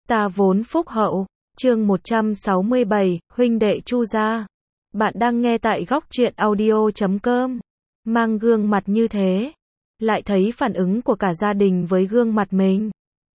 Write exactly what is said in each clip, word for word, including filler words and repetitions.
Ta vốn phúc hậu. Chương một trăm sáu mươi bảy, huynh đệ Chu gia. Bạn đang nghe tại góc truyện audio chấm com. Mang gương mặt như thế, lại thấy phản ứng của cả gia đình với gương mặt mình.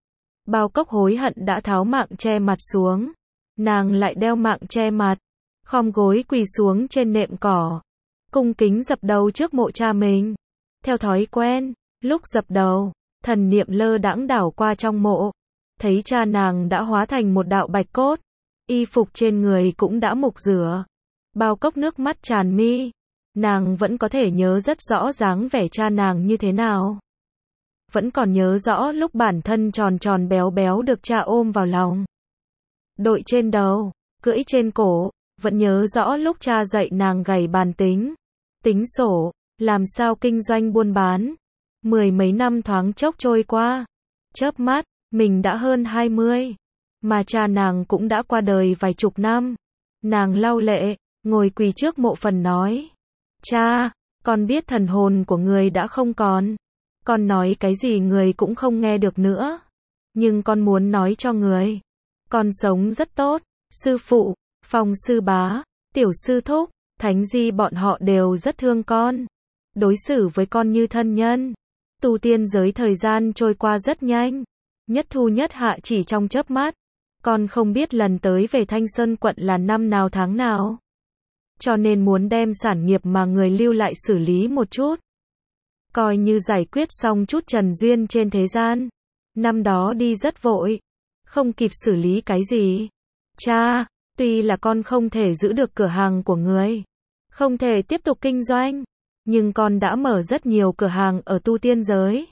Bao Cốc hối hận đã tháo mạng che mặt xuống, nàng lại đeo mạng che mặt, khom gối quỳ xuống trên nệm cỏ, cung kính dập đầu trước mộ cha mình. Theo thói quen, lúc dập đầu, thần niệm lơ đãng đảo qua trong mộ, thấy cha nàng đã hóa thành một đạo bạch cốt, y phục trên người cũng đã mục rửa. Bao Cốc nước mắt tràn mi, nàng vẫn có thể nhớ rất rõ dáng vẻ cha nàng như thế nào. Vẫn còn nhớ rõ lúc bản thân tròn tròn béo béo được cha ôm vào lòng, đội trên đầu, cưỡi trên cổ. Vẫn nhớ rõ lúc cha dạy nàng gảy bàn tính, tính sổ, làm sao kinh doanh buôn bán. Mười mấy năm thoáng chốc trôi qua, chớp mắt, mình đã hơn hai mươi, mà cha nàng cũng đã qua đời vài chục năm. Nàng lau lệ, ngồi quỳ trước mộ phần nói: Cha, con biết thần hồn của người đã không còn. Con nói cái gì người cũng không nghe được nữa. Nhưng con muốn nói cho người, con sống rất tốt. Sư phụ, Phong sư bá, Tiểu sư thúc, Thánh Di bọn họ đều rất thương con, đối xử với con như thân nhân. Tu tiên giới thời gian trôi qua rất nhanh, nhất thu nhất hạ chỉ trong chớp mắt. Con không biết lần tới về Thanh Sơn quận là năm nào tháng nào, cho nên muốn đem sản nghiệp mà người lưu lại xử lý một chút, coi như giải quyết xong chút trần duyên trên thế gian. Năm đó đi rất vội, không kịp xử lý cái gì. Cha, tuy là con không thể giữ được cửa hàng của người, không thể tiếp tục kinh doanh, nhưng con đã mở rất nhiều cửa hàng ở tu tiên giới.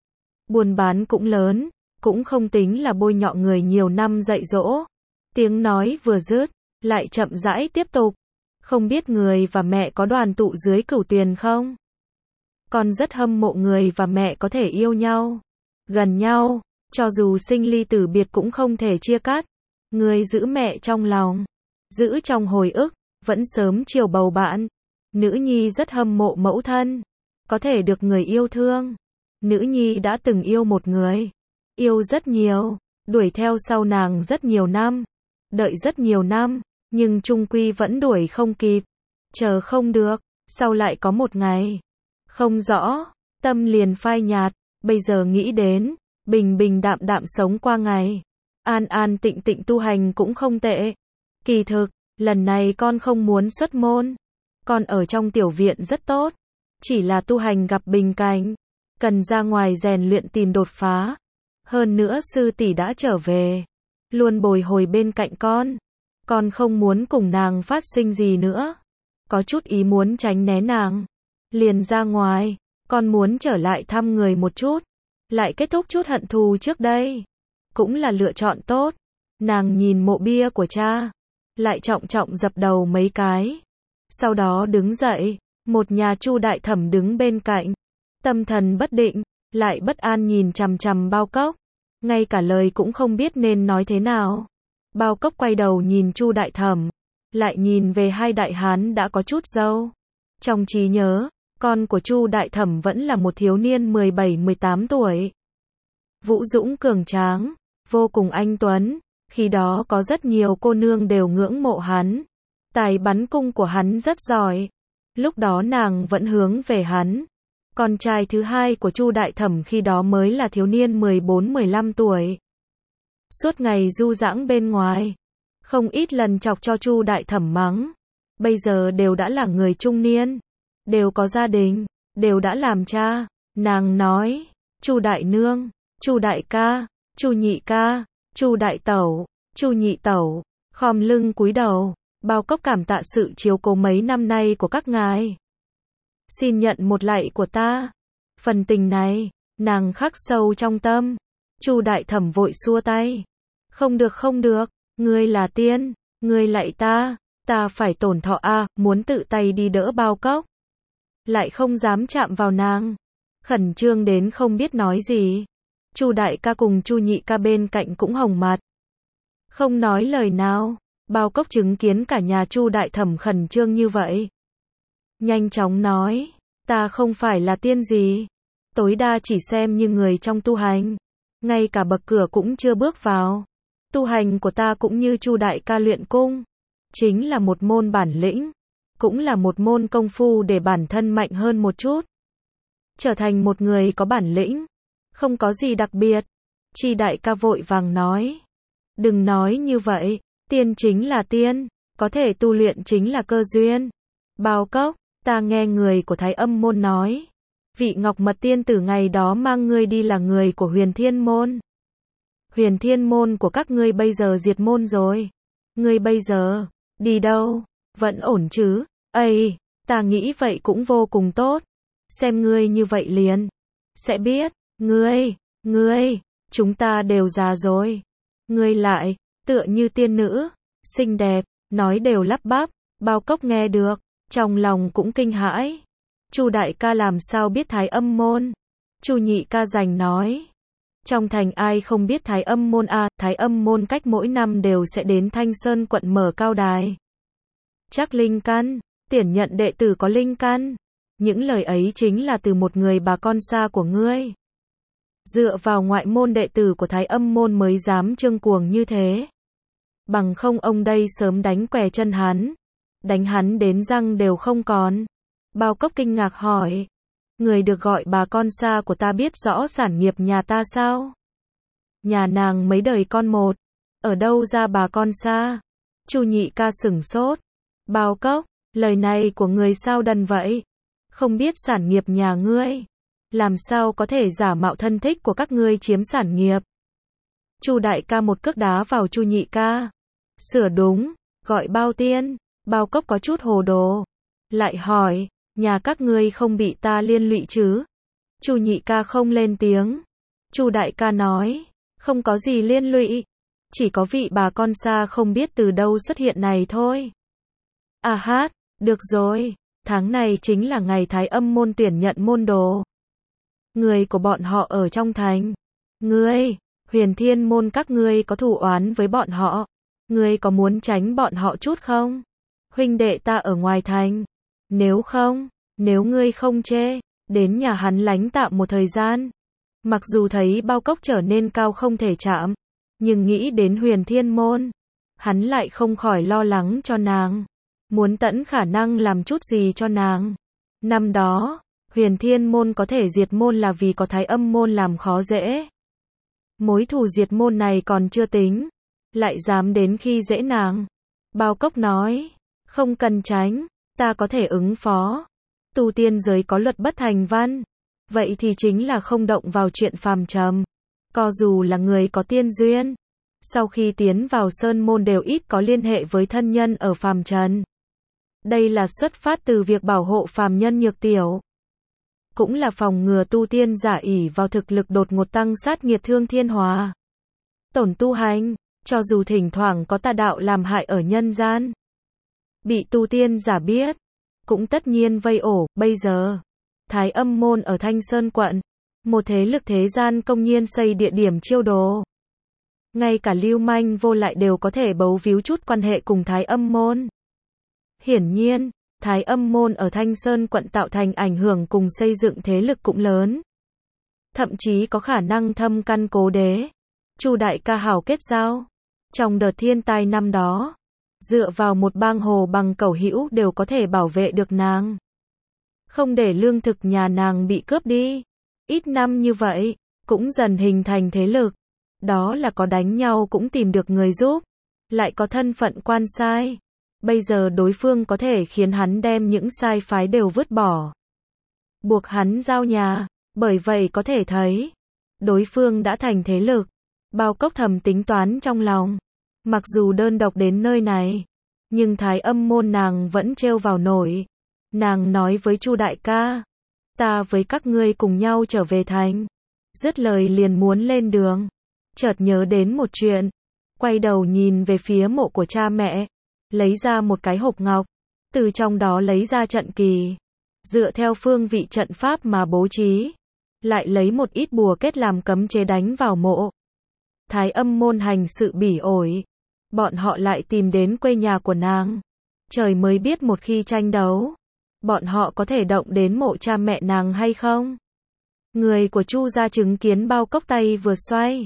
Buôn bán cũng lớn, cũng không tính là bôi nhọ người nhiều năm dạy dỗ. Tiếng nói vừa dứt, lại chậm rãi tiếp tục. Không biết người và mẹ có đoàn tụ dưới cửu tuyền không? Con rất hâm mộ người và mẹ có thể yêu nhau, gần nhau, cho dù sinh ly tử biệt cũng không thể chia cắt. Người giữ mẹ trong lòng, giữ trong hồi ức, vẫn sớm chiều bầu bạn. Nữ nhi rất hâm mộ mẫu thân, có thể được người yêu thương. Nữ nhi đã từng yêu một người, yêu rất nhiều, đuổi theo sau nàng rất nhiều năm, đợi rất nhiều năm, nhưng chung quy vẫn đuổi không kịp, chờ không được. Sau lại có một ngày, không rõ, tâm liền phai nhạt. Bây giờ nghĩ đến, bình bình đạm đạm sống qua ngày, an an tịnh tịnh tu hành cũng không tệ. Kỳ thực, lần này con không muốn xuất môn, con ở trong tiểu viện rất tốt, chỉ là tu hành gặp bình cảnh, cần ra ngoài rèn luyện tìm đột phá. Hơn nữa sư tỷ đã trở về, luôn bồi hồi bên cạnh con, con không muốn cùng nàng phát sinh gì nữa, có chút ý muốn tránh né nàng, liền ra ngoài. Con muốn trở lại thăm người một chút, lại kết thúc chút hận thù trước đây, cũng là lựa chọn tốt. Nàng nhìn mộ bia của cha, lại trọng trọng dập đầu mấy cái, sau đó đứng dậy. Một nhà Chu đại thẩm đứng bên cạnh, tâm thần bất định, lại bất an nhìn chằm chằm Bao Cốc, ngay cả lời cũng không biết nên nói thế nào. Bao Cốc quay đầu nhìn Chu đại thẩm, lại nhìn về hai đại hán đã có chút râu. Trong trí nhớ, con của Chu đại thẩm vẫn là một thiếu niên mười bảy mười tám tuổi, vũ dũng cường tráng, vô cùng anh tuấn. Khi đó có rất nhiều cô nương đều ngưỡng mộ hắn, tài bắn cung của hắn rất giỏi. Lúc đó nàng vẫn hướng về hắn. Con trai thứ hai của Chu đại thẩm khi đó mới là thiếu niên mười bốn mười lăm tuổi, suốt ngày du đãng bên ngoài, không ít lần chọc cho Chu đại thẩm mắng. Bây giờ đều đã là người trung niên, đều có gia đình, đều đã làm cha. Nàng nói: Chu đại nương, Chu đại ca, Chu nhị ca, Chu đại tẩu, Chu nhị tẩu, khom lưng cúi đầu. Bao Cốc cảm tạ sự chiếu cố mấy năm nay của các ngài, xin nhận một lạy của ta. Phần tình này, nàng khắc sâu trong tâm. Chu đại thẩm vội xua tay: Không được không được, ngươi là tiên, ngươi lạy ta, ta phải tổn thọ a. À, muốn tự tay đi đỡ Bao Cốc, lại không dám chạm vào nàng, khẩn trương đến không biết nói gì. Chu đại ca cùng Chu nhị ca bên cạnh cũng hồng mặt, không nói lời nào. Bao Cốc chứng kiến cả nhà Chu đại thẩm khẩn trương như vậy, nhanh chóng nói: Ta không phải là tiên gì, tối đa chỉ xem như người trong tu hành, ngay cả bậc cửa cũng chưa bước vào. Tu hành của ta cũng như Chu đại ca luyện cung, chính là một môn bản lĩnh, cũng là một môn công phu để bản thân mạnh hơn một chút. Trở thành một người có bản lĩnh, không có gì đặc biệt. Chi đại ca vội vàng nói. Đừng nói như vậy, tiên chính là tiên, có thể tu luyện chính là cơ duyên. Bao Cốc, ta nghe người của Thái Âm môn nói, vị Ngọc Mật tiên tử ngày đó mang ngươi đi là người của Huyền Thiên môn. Huyền Thiên môn của các ngươi bây giờ diệt môn rồi. Ngươi bây giờ, đi đâu? Vẫn ổn chứ? Ây, ta nghĩ vậy cũng vô cùng tốt. Xem ngươi như vậy liền, sẽ biết, ngươi, ngươi, chúng ta đều già rồi. Ngươi lại, tựa như tiên nữ, xinh đẹp, nói đều lắp bắp. Bao Cốc nghe được, trong lòng cũng kinh hãi. Chu đại ca làm sao biết Thái Âm môn? Chu nhị ca giành nói. Trong thành ai không biết Thái Âm môn à, Thái Âm môn cách mỗi năm đều sẽ đến Thanh Sơn quận mở cao đài. Chắc linh căn, tuyển nhận đệ tử có linh căn. Những lời ấy chính là từ một người bà con xa của ngươi. Dựa vào ngoại môn đệ tử của Thái Âm môn mới dám trương cuồng như thế. Bằng không ông đây sớm đánh què chân hắn. Đánh hắn đến răng đều không còn. Bao Cốc kinh ngạc hỏi. Người được gọi bà con xa của ta biết rõ sản nghiệp nhà ta sao? Nhà nàng mấy đời con một. Ở đâu ra bà con xa? Chu nhị ca sửng sốt. Bao Cốc, lời này của người sao đần vậy? Không biết sản nghiệp nhà ngươi. Làm sao có thể giả mạo thân thích của các ngươi chiếm sản nghiệp? Chu đại ca một cước đá vào Chu nhị ca. Sửa đúng, gọi Bao tiên. Bao Cốc có chút hồ đồ. Lại hỏi, nhà các ngươi không bị ta liên lụy chứ? Chu nhị ca không lên tiếng. Chu đại ca nói, không có gì liên lụy. Chỉ có vị bà con xa không biết từ đâu xuất hiện này thôi. À hát, được rồi. Tháng này chính là ngày Thái Âm môn tuyển nhận môn đồ. Người của bọn họ ở trong thành. Ngươi, Huyền Thiên môn các ngươi có thù oán với bọn họ. Ngươi có muốn tránh bọn họ chút không? Huynh đệ ta ở ngoài thành. Nếu không, nếu ngươi không chê, đến nhà hắn lánh tạm một thời gian. Mặc dù thấy Bao Cốc trở nên cao không thể chạm, nhưng nghĩ đến Huyền Thiên môn, hắn lại không khỏi lo lắng cho nàng. Muốn tận khả năng làm chút gì cho nàng. Năm đó, Huyền Thiên môn có thể diệt môn là vì có Thái Âm môn làm khó dễ. Mối thù diệt môn này còn chưa tính, lại dám đến khi dễ nàng. Bao Cốc nói, không cần tránh, ta có thể ứng phó. Tu tiên giới có luật bất thành văn, vậy thì chính là không động vào chuyện phàm trần. Cho dù là người có tiên duyên, sau khi tiến vào sơn môn đều ít có liên hệ với thân nhân ở phàm trần. Đây là xuất phát từ việc bảo hộ phàm nhân nhược tiểu. Cũng là phòng ngừa tu tiên giả ỷ vào thực lực đột ngột tăng sát nghiệt thương thiên hòa. Tổn tu hành, cho dù thỉnh thoảng có tà đạo làm hại ở nhân gian. Bị tu tiên giả biết, cũng tất nhiên vây ổ. Bây giờ, Thái Âm môn ở Thanh Sơn quận, một thế lực thế gian công nhiên xây địa điểm chiêu đồ. Ngay cả lưu manh vô lại đều có thể bấu víu chút quan hệ cùng Thái Âm môn. Hiển nhiên, Thái Âm môn ở Thanh Sơn quận tạo thành ảnh hưởng cùng xây dựng thế lực cũng lớn. Thậm chí có khả năng thâm căn cố đế. Chu đại ca hảo kết giao. Trong đợt thiên tai năm đó, dựa vào một bang hồ bằng cẩu hữu đều có thể bảo vệ được nàng. Không để lương thực nhà nàng bị cướp đi. Ít năm như vậy, cũng dần hình thành thế lực. Đó là có đánh nhau cũng tìm được người giúp. Lại có thân phận quan sai. Bây giờ đối phương có thể khiến hắn đem những sai phái đều vứt bỏ. Buộc hắn giao nhà. Bởi vậy có thể thấy, đối phương đã thành thế lực. Bao Cốc thầm tính toán trong lòng. Mặc dù đơn độc đến nơi này, nhưng Thái Âm môn nàng vẫn trêu vào nổi. Nàng nói với Chu đại ca, ta với các ngươi cùng nhau trở về thành. Dứt lời liền muốn lên đường. Chợt nhớ đến một chuyện. Quay đầu nhìn về phía mộ của cha mẹ. Lấy ra một cái hộp ngọc. Từ trong đó lấy ra trận kỳ. Dựa theo phương vị trận pháp mà bố trí. Lại lấy một ít bùa kết làm cấm chế đánh vào mộ. Thái Âm môn hành sự bỉ ổi. Bọn họ lại tìm đến quê nhà của nàng. Trời mới biết một khi tranh đấu, bọn họ có thể động đến mộ cha mẹ nàng hay không. Người của Chu gia chứng kiến Bao Cốc tay vừa xoay,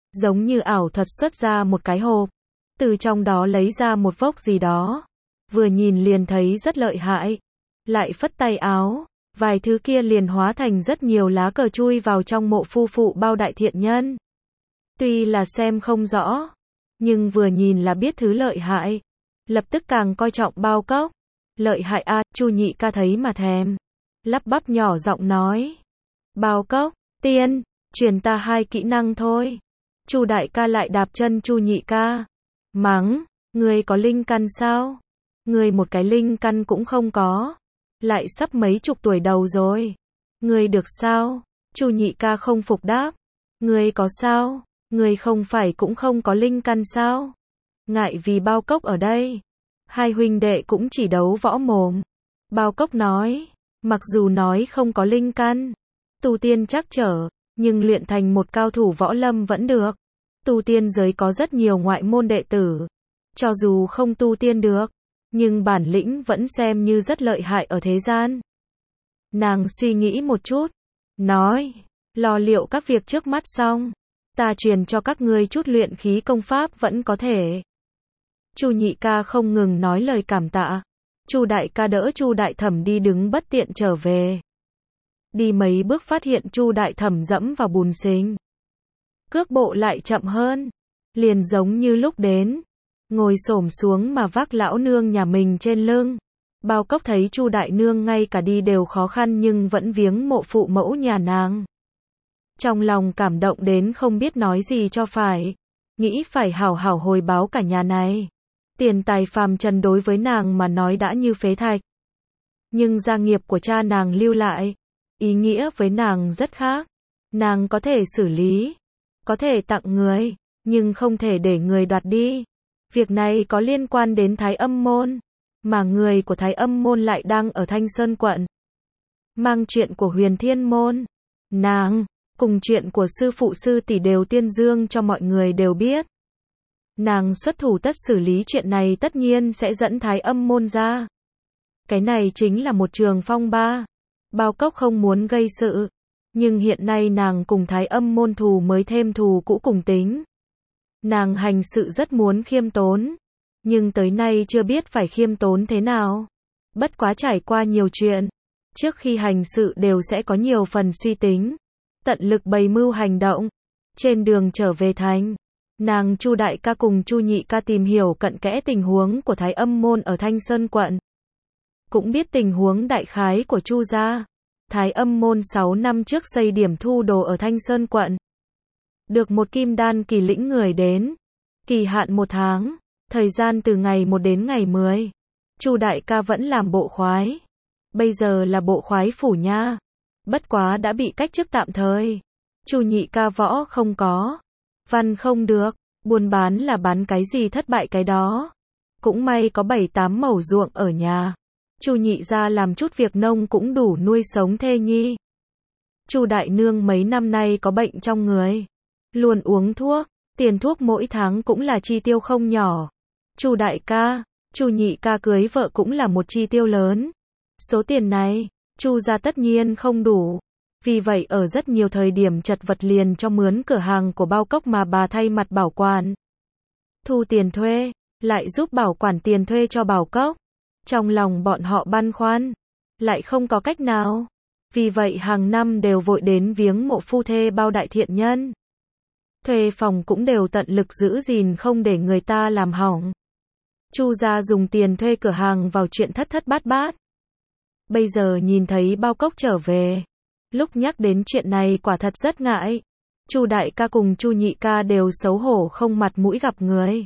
giống như ảo thuật xuất ra một cái hộp, từ trong đó lấy ra một vốc gì đó, vừa nhìn liền thấy rất lợi hại, lại phất tay áo, vài thứ kia liền hóa thành rất nhiều lá cờ chui vào trong mộ phu phụ Bao đại thiện nhân. Tuy là xem không rõ, nhưng vừa nhìn là biết thứ lợi hại, lập tức càng coi trọng Bao Cốc. Lợi hại a, Chu Nhị ca thấy mà thèm, lắp bắp nhỏ giọng nói. Bao Cốc, tiên, truyền ta hai kỹ năng thôi. Chu đại ca lại đạp chân Chu Nhị ca, mắng, ngươi có linh căn sao? Ngươi một cái linh căn cũng không có, lại sắp mấy chục tuổi đầu rồi. Ngươi được sao? Chu Nhị ca không phục đáp. Ngươi có sao? Ngươi không phải cũng không có linh căn sao? Ngại vì Bao Cốc ở đây, hai huynh đệ cũng chỉ đấu võ mồm. Bao Cốc nói, mặc dù nói không có linh căn, tu tiên trắc trở, nhưng luyện thành một cao thủ võ lâm vẫn được. Tu tiên giới có rất nhiều ngoại môn đệ tử, cho dù không tu tiên được, nhưng bản lĩnh vẫn xem như rất lợi hại ở thế gian. Nàng suy nghĩ một chút, nói, lo liệu các việc trước mắt xong, ta truyền cho các ngươi chút luyện khí công pháp vẫn có thể. Chu Nhị ca không ngừng nói lời cảm tạ. Chu đại ca đỡ Chu đại thẩm đi đứng bất tiện trở về. Đi mấy bước phát hiện Chu đại thẩm dẫm vào bùn xình. Cước bộ lại chậm hơn, liền giống như lúc đến, ngồi xổm xuống mà vác lão nương nhà mình trên lưng. Bao Cốc thấy Chu đại nương ngay cả đi đều khó khăn nhưng vẫn viếng mộ phụ mẫu nhà nàng. Trong lòng cảm động đến không biết nói gì cho phải, nghĩ phải hảo hảo hồi báo cả nhà này. Tiền tài phàm trần đối với nàng mà nói đã như phế thạch. Nhưng gia nghiệp của cha nàng lưu lại, ý nghĩa với nàng rất khác. Nàng có thể xử lý, có thể tặng người, nhưng không thể để người đoạt đi. Việc này có liên quan đến Thái Âm môn, mà người của Thái Âm môn lại đang ở Thanh Sơn quận. Mang chuyện của Huyền Thiên môn, nàng, cùng chuyện của sư phụ sư tỷ đều tuyên dương cho mọi người đều biết. Nàng xuất thủ tất xử lý chuyện này tất nhiên sẽ dẫn Thái Âm môn ra. Cái này chính là một trường phong ba. Bao Cốc không muốn gây sự, nhưng hiện nay nàng cùng Thái Âm môn thù mới thêm thù cũ cùng tính. Nàng hành sự rất muốn khiêm tốn, nhưng tới nay chưa biết phải khiêm tốn thế nào. Bất quá trải qua nhiều chuyện, trước khi hành sự đều sẽ có nhiều phần suy tính, tận lực bày mưu hành động. Trên đường trở về thành, nàng Chu đại ca cùng Chu Nhị ca tìm hiểu cặn kẽ tình huống của Thái Âm môn ở Thanh Sơn quận. Cũng biết tình huống đại khái của Chu gia. Thái Âm môn sáu năm trước xây điểm thu đồ ở Thanh Sơn quận. Được một kim đan kỳ lĩnh người đến. Kỳ hạn một tháng, thời gian từ ngày một đến ngày mười. Chu đại ca vẫn làm bộ khoái. Bây giờ là bộ khoái phủ nha. Bất quá đã bị cách chức tạm thời. Chu Nhị ca võ không có, văn không được, buôn bán là bán cái gì thất bại cái đó. Cũng may có bảy tám mẩu ruộng ở nhà. Chu Nhị gia làm chút việc nông cũng đủ nuôi sống thê nhi. Chu đại nương mấy năm nay có bệnh trong người, luôn uống thuốc, tiền thuốc mỗi tháng cũng là chi tiêu không nhỏ. Chu đại ca, Chu Nhị ca cưới vợ cũng là một chi tiêu lớn. Số tiền này, Chu gia tất nhiên không đủ. Vì vậy ở rất nhiều thời điểm chật vật liền cho mướn cửa hàng của Bao Cốc mà bà thay mặt bảo quản. Thu tiền thuê, lại giúp bảo quản tiền thuê cho Bảo Cốc. Trong lòng bọn họ băn khoăn, lại không có cách nào. Vì vậy hàng năm đều vội đến viếng mộ phu thê Bao đại thiện nhân. Thuê phòng cũng đều tận lực giữ gìn không để người ta làm hỏng. Chu gia dùng tiền thuê cửa hàng vào chuyện thất thất bát bát. Bây giờ nhìn thấy Bao Cốc trở về, lúc nhắc đến chuyện này quả thật rất ngại. Chu đại ca cùng Chu Nhị ca đều xấu hổ không mặt mũi gặp người.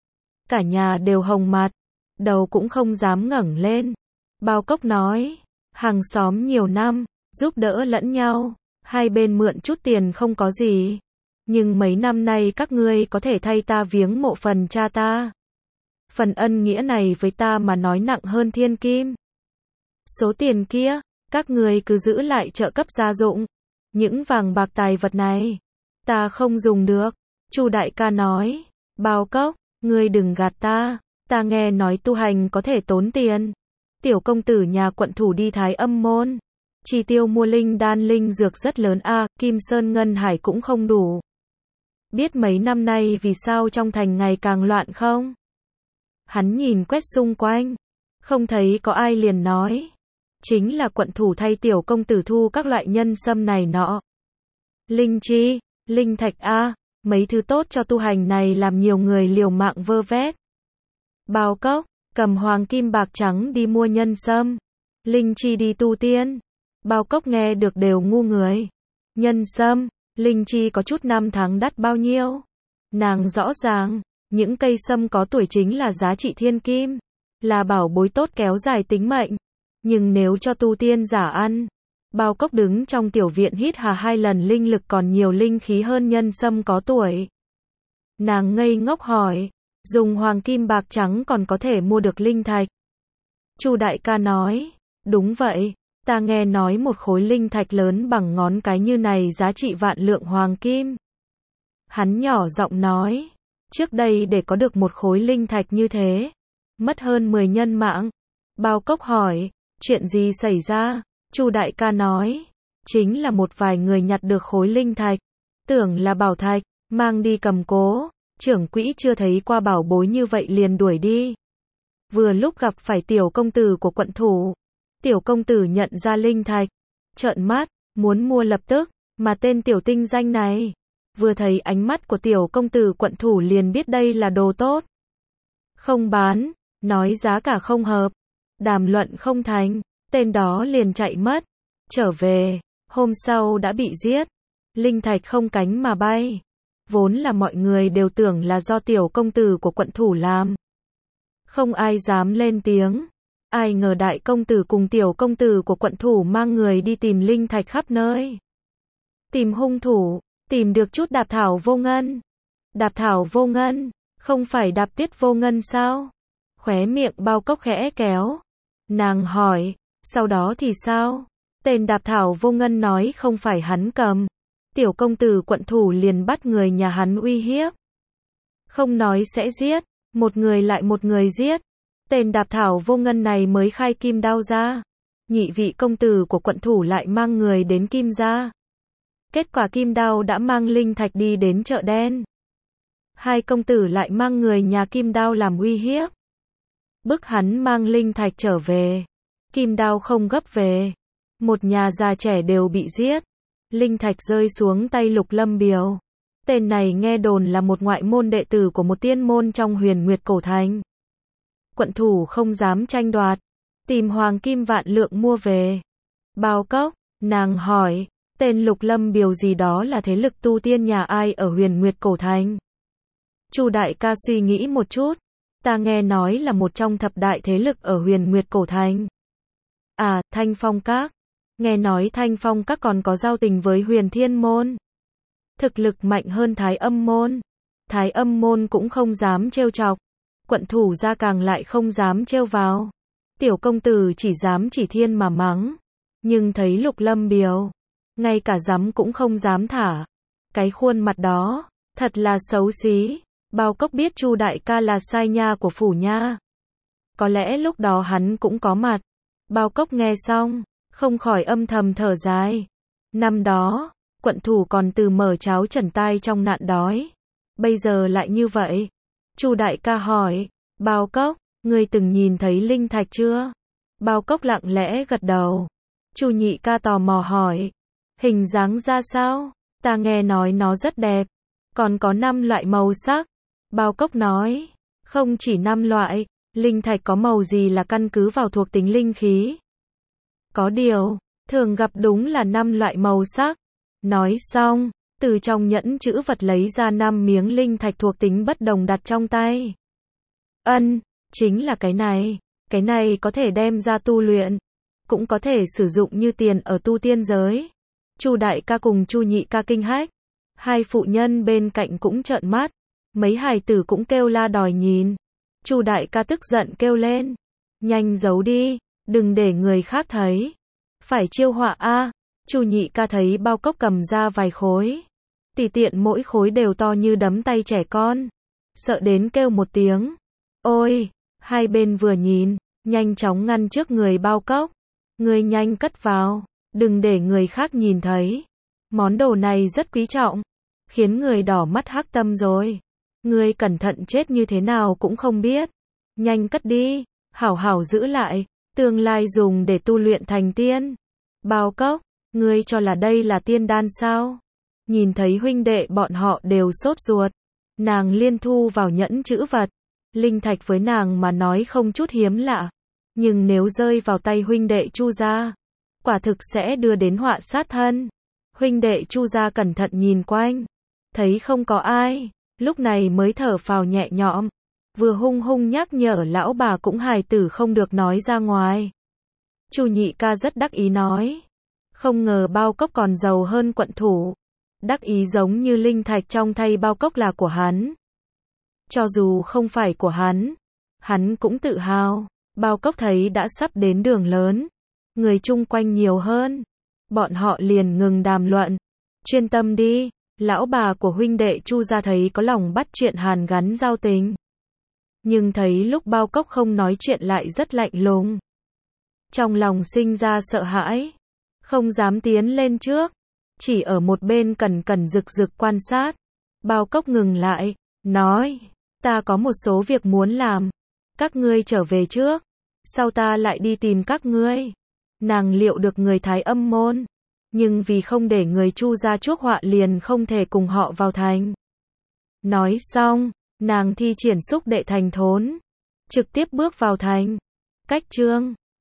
Cả nhà đều hồng mặt, đầu cũng không dám ngẩng lên. Bao Cốc nói, hàng xóm nhiều năm, giúp đỡ lẫn nhau, hai bên mượn chút tiền không có gì. Nhưng mấy năm nay các ngươi có thể thay ta viếng mộ phần cha ta. Phần ân nghĩa này với ta mà nói nặng hơn thiên kim. Số tiền kia, các ngươi cứ giữ lại trợ cấp gia dụng. Những vàng bạc tài vật này, ta không dùng được. Chu đại ca nói, Bao Cốc, ngươi đừng gạt ta. Ta nghe nói tu hành có thể tốn tiền. Tiểu công tử nhà quận thủ đi Thái Âm môn. Chi tiêu mua linh đan linh dược rất lớn a, Kim Sơn Ngân Hải cũng không đủ. Biết mấy năm nay vì sao trong thành ngày càng loạn không? Hắn nhìn quét xung quanh, không thấy có ai liền nói. Chính là quận thủ thay tiểu công tử thu các loại nhân sâm này nọ. Linh chi, linh thạch a, mấy thứ tốt cho tu hành này làm nhiều người liều mạng vơ vét. Bao cốc, cầm hoàng kim bạc trắng đi mua nhân sâm. Linh chi đi tu tiên. Bao cốc nghe được đều ngu người. Nhân sâm, linh chi có chút năm tháng đắt bao nhiêu? Nàng rõ ràng, những cây sâm có tuổi chính là giá trị thiên kim, là bảo bối tốt kéo dài tính mệnh. Nhưng nếu cho tu tiên giả ăn, bao cốc đứng trong tiểu viện hít hà hai lần linh lực còn nhiều linh khí hơn nhân sâm có tuổi. Nàng ngây ngốc hỏi, dùng hoàng kim bạc trắng còn có thể mua được linh thạch. Chu đại ca nói, đúng vậy, ta nghe nói một khối linh thạch lớn bằng ngón cái như này giá trị vạn lượng hoàng kim. Hắn nhỏ giọng nói, trước đây để có được một khối linh thạch như thế, mất hơn mười nhân mạng. Bao cốc hỏi, chuyện gì xảy ra? Chu đại ca nói, chính là một vài người nhặt được khối linh thạch, tưởng là bảo thạch, mang đi cầm cố, trưởng quỹ chưa thấy qua bảo bối như vậy liền đuổi đi. Vừa lúc gặp phải tiểu công tử của quận thủ, tiểu công tử nhận ra linh thạch, trợn mắt, muốn mua lập tức, mà tên tiểu tinh danh này, vừa thấy ánh mắt của tiểu công tử quận thủ liền biết đây là đồ tốt. Không bán, nói giá cả không hợp, đàm luận không thành, tên đó liền chạy mất, trở về, hôm sau đã bị giết, linh thạch không cánh mà bay. Vốn là mọi người đều tưởng là do tiểu công tử của quận thủ làm. Không ai dám lên tiếng. Ai ngờ đại công tử cùng tiểu công tử của quận thủ mang người đi tìm linh thạch khắp nơi. Tìm hung thủ, tìm được chút đạp thảo vô ngân. Đạp thảo vô ngân, không phải đạp tuyết vô ngân sao? Khóe miệng bao cốc khẽ kéo. Nàng hỏi, sau đó thì sao? Tên đạp thảo vô ngân nói không phải hắn cầm. Tiểu công tử quận thủ liền bắt người nhà hắn uy hiếp. Không nói sẽ giết, một người lại một người giết. Tên đạp thảo vô ngân này mới khai kim đao ra. Nhị vị công tử của quận thủ lại mang người đến kim gia. Kết quả kim đao đã mang linh thạch đi đến chợ đen. Hai công tử lại mang người nhà kim đao làm uy hiếp. Bức hắn mang linh thạch trở về. Kim đao không gấp về. Một nhà già trẻ đều bị giết. Linh thạch rơi xuống tay Lục Lâm Biều. Tên này nghe đồn là một ngoại môn đệ tử của một tiên môn trong Huyền Nguyệt Cổ Thành. Quận thủ không dám tranh đoạt, tìm hoàng kim vạn lượng mua về. Bao cốc, nàng hỏi, tên Lục Lâm Biều gì đó là thế lực tu tiên nhà ai ở Huyền Nguyệt Cổ Thành? Chu đại ca suy nghĩ một chút, ta nghe nói là một trong thập đại thế lực ở Huyền Nguyệt Cổ Thành. À, Thanh Phong Các. Nghe nói Thanh Phong Các còn có giao tình với Huyền Thiên Môn. Thực lực mạnh hơn Thái Âm Môn. Thái Âm Môn cũng không dám trêu chọc. Quận thủ ra càng lại không dám trêu vào. Tiểu công tử chỉ dám chỉ thiên mà mắng. Nhưng thấy Lục Lâm Biều, ngay cả dám cũng không dám thả. Cái khuôn mặt đó, thật là xấu xí. Bao cốc biết Chu đại ca là sai nha của phủ nha. Có lẽ lúc đó hắn cũng có mặt. Bao cốc nghe xong, không khỏi âm thầm thở dài. Năm đó, quận thủ còn từ mở cháo trần tai trong nạn đói. Bây giờ lại như vậy. Chu đại ca hỏi, Bao cốc, ngươi từng nhìn thấy linh thạch chưa? Bao cốc lặng lẽ gật đầu. Chu nhị ca tò mò hỏi, hình dáng ra sao? Ta nghe nói nó rất đẹp. Còn có năm loại màu sắc. Bao cốc nói, không chỉ năm loại, linh thạch có màu gì là căn cứ vào thuộc tính linh khí. Có điều, thường gặp đúng là năm loại màu sắc. Nói xong, từ trong nhẫn chữ vật lấy ra năm miếng linh thạch thuộc tính bất đồng đặt trong tay. Ân, chính là cái này. Cái này có thể đem ra tu luyện, cũng có thể sử dụng như tiền ở tu tiên giới. Chu đại ca cùng Chu nhị ca kinh hách. Hai phụ nhân bên cạnh cũng trợn mắt. Mấy hài tử cũng kêu la đòi nhìn. Chu đại ca tức giận kêu lên, nhanh giấu đi, đừng để người khác thấy. Phải chiêu họa a. Chu nhị ca thấy bao cốc cầm ra vài khối. Tùy tiện mỗi khối đều to như đấm tay trẻ con. Sợ đến kêu một tiếng. Ôi, hai bên vừa nhìn, nhanh chóng ngăn trước người bao cốc. Người nhanh cất vào, đừng để người khác nhìn thấy. Món đồ này rất quý trọng. khiến người đỏ mắt hắc tâm rồi. Ngươi cẩn thận chết như thế nào cũng không biết. Nhanh cất đi, hảo hảo giữ lại, tương lai dùng để tu luyện thành tiên. Bao Cốc, ngươi cho là đây là tiên đan sao? Nhìn thấy huynh đệ bọn họ đều sốt ruột, nàng liên thu vào nhẫn chữ vật. Linh thạch với nàng mà nói không chút hiếm lạ, nhưng nếu rơi vào tay huynh đệ Chu gia, quả thực sẽ đưa đến họa sát thân. Huynh đệ Chu gia cẩn thận nhìn quanh, thấy không có ai, lúc này mới thở phào nhẹ nhõm, vừa hung hung nhắc nhở lão bà cũng hài tử không được nói ra ngoài. Chu nhị ca rất đắc ý nói, không ngờ Bao Cốc còn giàu hơn quận thủ, đắc ý giống như linh thạch trong tay Bao Cốc là của hắn. Cho dù không phải của hắn, hắn cũng tự hào. Bao Cốc thấy đã sắp đến đường lớn, người chung quanh nhiều hơn, bọn họ liền ngừng đàm luận, chuyên tâm đi. Lão bà của huynh đệ Chu gia thấy có lòng bắt chuyện hàn gắn giao tình, nhưng thấy lúc Bao Cốc không nói chuyện lại rất lạnh lùng, trong lòng sinh ra sợ hãi, không dám tiến lên trước, chỉ ở một bên cẩn cẩn rực rực quan sát. Bao Cốc ngừng lại, nói, ta có một số việc muốn làm, các ngươi trở về trước, sau ta lại đi tìm các ngươi. Nàng liệu được người Thái Âm môn, nhưng vì không để người Chu gia chuốc họa liền không thể cùng họ vào thành. Nói xong, nàng thi triển xúc đệ thành thốn, trực tiếp bước vào thành. Cách chương